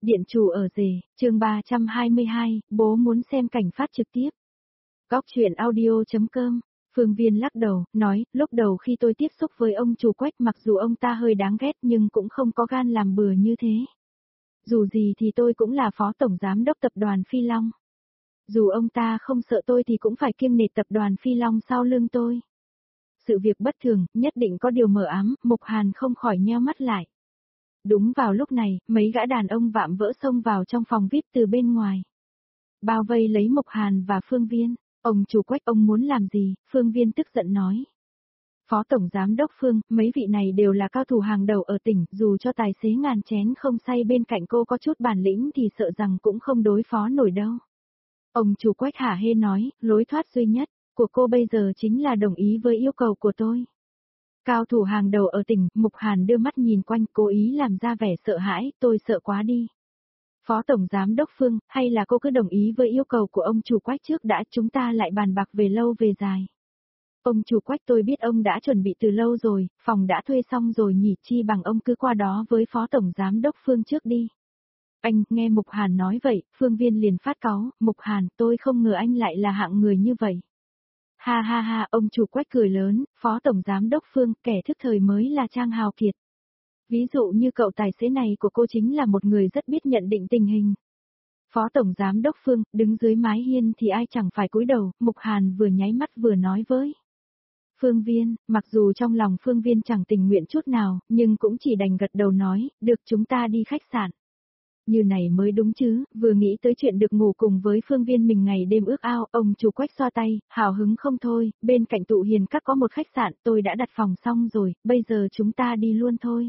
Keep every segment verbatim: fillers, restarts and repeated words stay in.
Điện chủ ở rể, chương ba trăm hai mươi hai, bố muốn xem cảnh phát trực tiếp. Góc truyện audio.com, Phương Viên lắc đầu, nói, lúc đầu khi tôi tiếp xúc với ông chủ Quách mặc dù ông ta hơi đáng ghét nhưng cũng không có gan làm bừa như thế. Dù gì thì tôi cũng là phó tổng giám đốc tập đoàn Phi Long. Dù ông ta không sợ tôi thì cũng phải kiêng nể tập đoàn Phi Long sau lưng tôi. Sự việc bất thường, nhất định có điều mờ ám, Mục Hàn không khỏi nheo mắt lại. Đúng vào lúc này, mấy gã đàn ông vạm vỡ xông vào trong phòng vi ai pi từ bên ngoài. Bao vây lấy Mục Hàn và Phương Viên. Ông chủ Quách, ông muốn làm gì? Phương Viên tức giận nói. Phó Tổng Giám đốc Phương, mấy vị này đều là cao thủ hàng đầu ở tỉnh, dù cho tài xế ngàn chén không say bên cạnh cô có chút bản lĩnh thì sợ rằng cũng không đối phó nổi đâu. Ông chủ Quách hả hê nói, lối thoát duy nhất của cô bây giờ chính là đồng ý với yêu cầu của tôi. Cao thủ hàng đầu ở tỉnh, Mục Hàn đưa mắt nhìn quanh, cố ý làm ra vẻ sợ hãi, tôi sợ quá đi. Phó Tổng Giám đốc Phương, hay là cô cứ đồng ý với yêu cầu của ông chủ Quách trước đã, chúng ta lại bàn bạc về lâu về dài. Ông chủ Quách, tôi biết ông đã chuẩn bị từ lâu rồi, phòng đã thuê xong rồi nhỉ, chi bằng ông cứ qua đó với Phó Tổng Giám đốc Phương trước đi. Anh, nghe Mục Hàn nói vậy, Phương Viên liền phát cáu, Mục Hàn, tôi không ngờ anh lại là hạng người như vậy. Ha ha ha, ông chủ Quách cười lớn, Phó Tổng Giám đốc Phương, kẻ thức thời mới là Trang Hào Kiệt. Ví dụ như cậu tài xế này của cô chính là một người rất biết nhận định tình hình. Phó Tổng Giám đốc Phương, đứng dưới mái hiên thì ai chẳng phải cúi đầu, Mục Hàn vừa nháy mắt vừa nói với Phương Viên, mặc dù trong lòng Phương Viên chẳng tình nguyện chút nào, nhưng cũng chỉ đành gật đầu nói, được chúng ta đi khách sạn. Như này mới đúng chứ, vừa nghĩ tới chuyện được ngủ cùng với Phương Viên mình ngày đêm ước ao, ông chủ Quách xoa tay, hào hứng không thôi, bên cạnh Tụ Hiền Các có một khách sạn, tôi đã đặt phòng xong rồi, bây giờ chúng ta đi luôn thôi.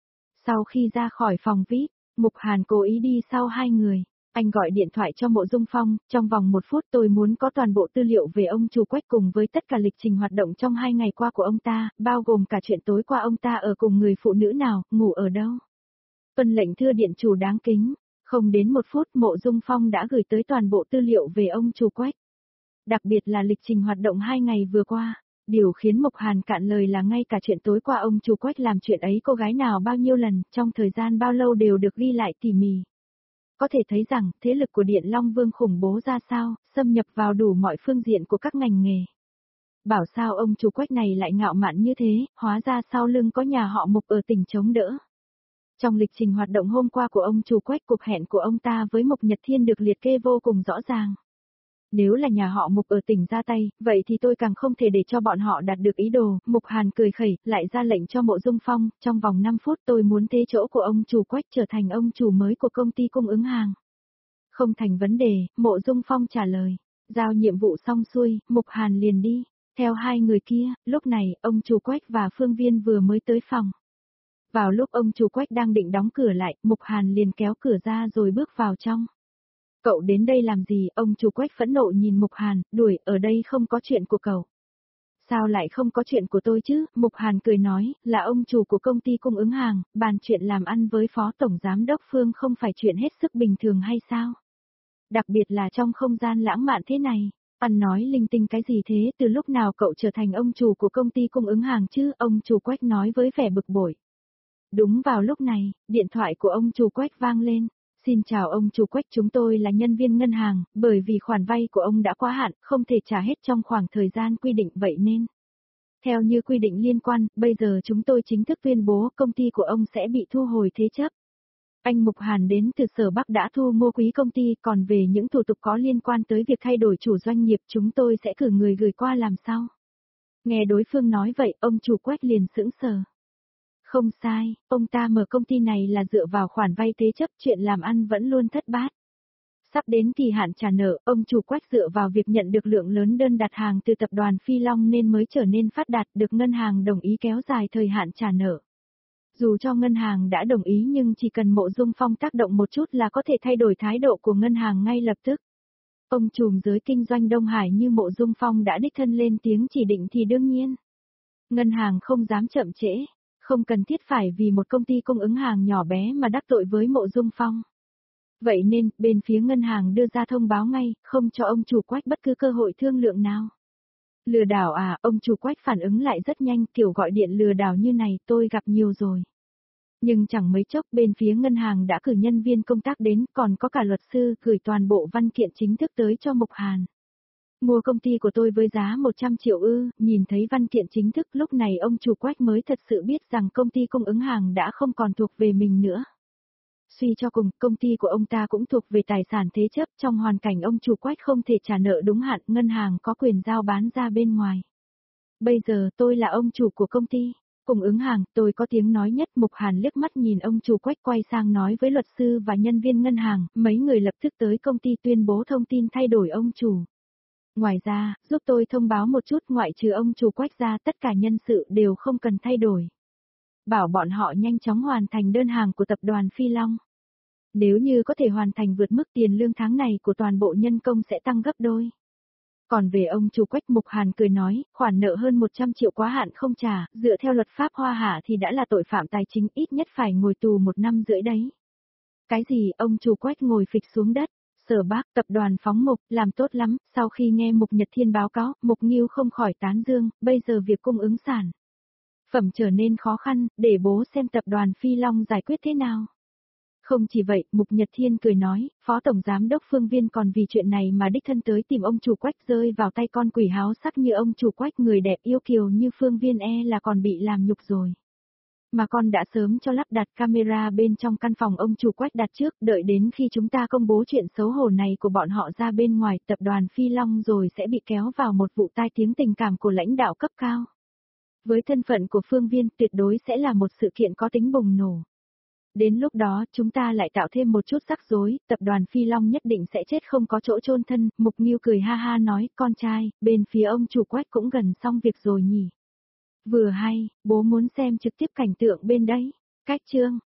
Sau khi ra khỏi phòng vi ai pi, Mục Hàn cố ý đi sau hai người. Anh gọi điện thoại cho Mộ Dung Phong, trong vòng một phút tôi muốn có toàn bộ tư liệu về ông chủ Quách cùng với tất cả lịch trình hoạt động trong hai ngày qua của ông ta, bao gồm cả chuyện tối qua ông ta ở cùng người phụ nữ nào, ngủ ở đâu. Tuân lệnh thưa điện chủ đáng kính, không đến một phút Mộ Dung Phong đã gửi tới toàn bộ tư liệu về ông chủ Quách. Đặc biệt là lịch trình hoạt động hai ngày vừa qua. Điều khiến Mục Hàn cạn lời là ngay cả chuyện tối qua ông chủ Quách làm chuyện ấy cô gái nào bao nhiêu lần, trong thời gian bao lâu đều được ghi lại tỉ mỉ. Có thể thấy rằng, thế lực của Điện Long Vương khủng bố ra sao, xâm nhập vào đủ mọi phương diện của các ngành nghề. Bảo sao ông chủ Quách này lại ngạo mạn như thế, hóa ra sau lưng có nhà họ Mục ở tỉnh chống đỡ. Trong lịch trình hoạt động hôm qua của ông chủ Quách, cuộc hẹn của ông ta với Mục Nhật Thiên được liệt kê vô cùng rõ ràng. Nếu là nhà họ Mục ở tỉnh ra tay, vậy thì tôi càng không thể để cho bọn họ đạt được ý đồ. Mục Hàn cười khẩy, lại ra lệnh cho Mộ Dung Phong, trong vòng năm phút tôi muốn thế chỗ của ông chủ Quách trở thành ông chủ mới của công ty cung ứng hàng. Không thành vấn đề, Mộ Dung Phong trả lời. Giao nhiệm vụ xong xuôi, Mục Hàn liền đi. Theo hai người kia, lúc này, ông chủ Quách và Phương Viên vừa mới tới phòng. Vào lúc ông chủ Quách đang định đóng cửa lại, Mục Hàn liền kéo cửa ra rồi bước vào trong. Cậu đến đây làm gì? Ông chủ Quách phẫn nộ nhìn Mục Hàn, đuổi, ở đây không có chuyện của cậu. Sao lại không có chuyện của tôi chứ? Mục Hàn cười nói, là ông chủ của công ty cung ứng hàng, bàn chuyện làm ăn với Phó Tổng Giám đốc Phương không phải chuyện hết sức bình thường hay sao? Đặc biệt là trong không gian lãng mạn thế này. Ăn nói linh tinh cái gì thế? Từ lúc nào cậu trở thành ông chủ của công ty cung ứng hàng chứ? Ông chủ Quách nói với vẻ bực bội. Đúng vào lúc này, điện thoại của ông chủ Quách vang lên. Xin chào ông chủ Quách, chúng tôi là nhân viên ngân hàng, bởi vì khoản vay của ông đã quá hạn, không thể trả hết trong khoảng thời gian quy định vậy nên. Theo như quy định liên quan, bây giờ chúng tôi chính thức tuyên bố công ty của ông sẽ bị thu hồi thế chấp. Anh Mục Hàn đến từ Sở Bắc đã thu mua quý công ty, còn về những thủ tục có liên quan tới việc thay đổi chủ doanh nghiệp chúng tôi sẽ cử người gửi qua làm sau. Nghe đối phương nói vậy, ông chủ Quách liền sững sờ. Không sai, ông ta mở công ty này là dựa vào khoản vay thế chấp, chuyện làm ăn vẫn luôn thất bát. Sắp đến kỳ hạn trả nợ, ông chủ Quách dựa vào việc nhận được lượng lớn đơn đặt hàng từ tập đoàn Phi Long nên mới trở nên phát đạt, được ngân hàng đồng ý kéo dài thời hạn trả nợ. Dù cho ngân hàng đã đồng ý nhưng chỉ cần Mộ Dung Phong tác động một chút là có thể thay đổi thái độ của ngân hàng ngay lập tức. Ông trùm giới kinh doanh Đông Hải như Mộ Dung Phong đã đích thân lên tiếng chỉ định thì đương nhiên. Ngân hàng không dám chậm trễ. Không cần thiết phải vì một công ty cung ứng hàng nhỏ bé mà đắc tội với Mộ Dung Phong. Vậy nên, bên phía ngân hàng đưa ra thông báo ngay, không cho ông chủ Quách bất cứ cơ hội thương lượng nào. Lừa đảo à? Ông chủ Quách phản ứng lại rất nhanh, kiểu gọi điện lừa đảo như này tôi gặp nhiều rồi. Nhưng chẳng mấy chốc bên phía ngân hàng đã cử nhân viên công tác đến, còn có cả luật sư gửi toàn bộ văn kiện chính thức tới cho Mục Hàn. Mua công ty của tôi với giá một trăm triệu ư, nhìn thấy văn kiện chính thức lúc này ông chủ Quách mới thật sự biết rằng công ty cung ứng hàng đã không còn thuộc về mình nữa. Suy cho cùng, công ty của ông ta cũng thuộc về tài sản thế chấp, trong hoàn cảnh ông chủ Quách không thể trả nợ đúng hạn, ngân hàng có quyền giao bán ra bên ngoài. Bây giờ tôi là ông chủ của công ty, cung ứng hàng, tôi có tiếng nói nhất. Mục Hàn liếc mắt nhìn ông chủ Quách quay sang nói với luật sư và nhân viên ngân hàng, mấy người lập tức tới công ty tuyên bố thông tin thay đổi ông chủ. Ngoài ra, giúp tôi thông báo một chút, ngoại trừ ông chủ Quách ra tất cả nhân sự đều không cần thay đổi. Bảo bọn họ nhanh chóng hoàn thành đơn hàng của tập đoàn Phi Long. Nếu như có thể hoàn thành vượt mức, tiền lương tháng này của toàn bộ nhân công sẽ tăng gấp đôi. Còn về ông chủ Quách, Mục Hàn cười nói, khoản nợ hơn một trăm triệu quá hạn không trả, dựa theo luật pháp Hoa Hạ thì đã là tội phạm tài chính, ít nhất phải ngồi tù một năm rưỡi đấy. Cái gì? Ông chủ Quách ngồi phịch xuống đất. Sở Bác, tập đoàn phóng Mục, làm tốt lắm. Sau khi nghe Mục Nhật Thiên báo cáo, Mục Nghiêu không khỏi tán dương, bây giờ việc cung ứng sản phẩm trở nên khó khăn, để bố xem tập đoàn Phi Long giải quyết thế nào. Không chỉ vậy, Mục Nhật Thiên cười nói, Phó Tổng Giám đốc Phương Viên còn vì chuyện này mà đích thân tới tìm ông chủ Quách, rơi vào tay con quỷ háo sắc như ông chủ Quách, người đẹp yêu kiều như Phương Viên e là còn bị làm nhục rồi. Mà con đã sớm cho lắp đặt camera bên trong căn phòng ông chủ Quách đặt trước, đợi đến khi chúng ta công bố chuyện xấu hổ này của bọn họ ra bên ngoài, tập đoàn Phi Long rồi sẽ bị kéo vào một vụ tai tiếng tình cảm của lãnh đạo cấp cao. Với thân phận của Phương Viên, tuyệt đối sẽ là một sự kiện có tính bùng nổ. Đến lúc đó, chúng ta lại tạo thêm một chút rắc rối, tập đoàn Phi Long nhất định sẽ chết không có chỗ chôn thân. Mục Nghiêu cười ha ha nói, con trai, bên phía ông chủ Quách cũng gần xong việc rồi nhỉ. Vừa hay, bố muốn xem trực tiếp cảnh tượng bên đấy. Cách chương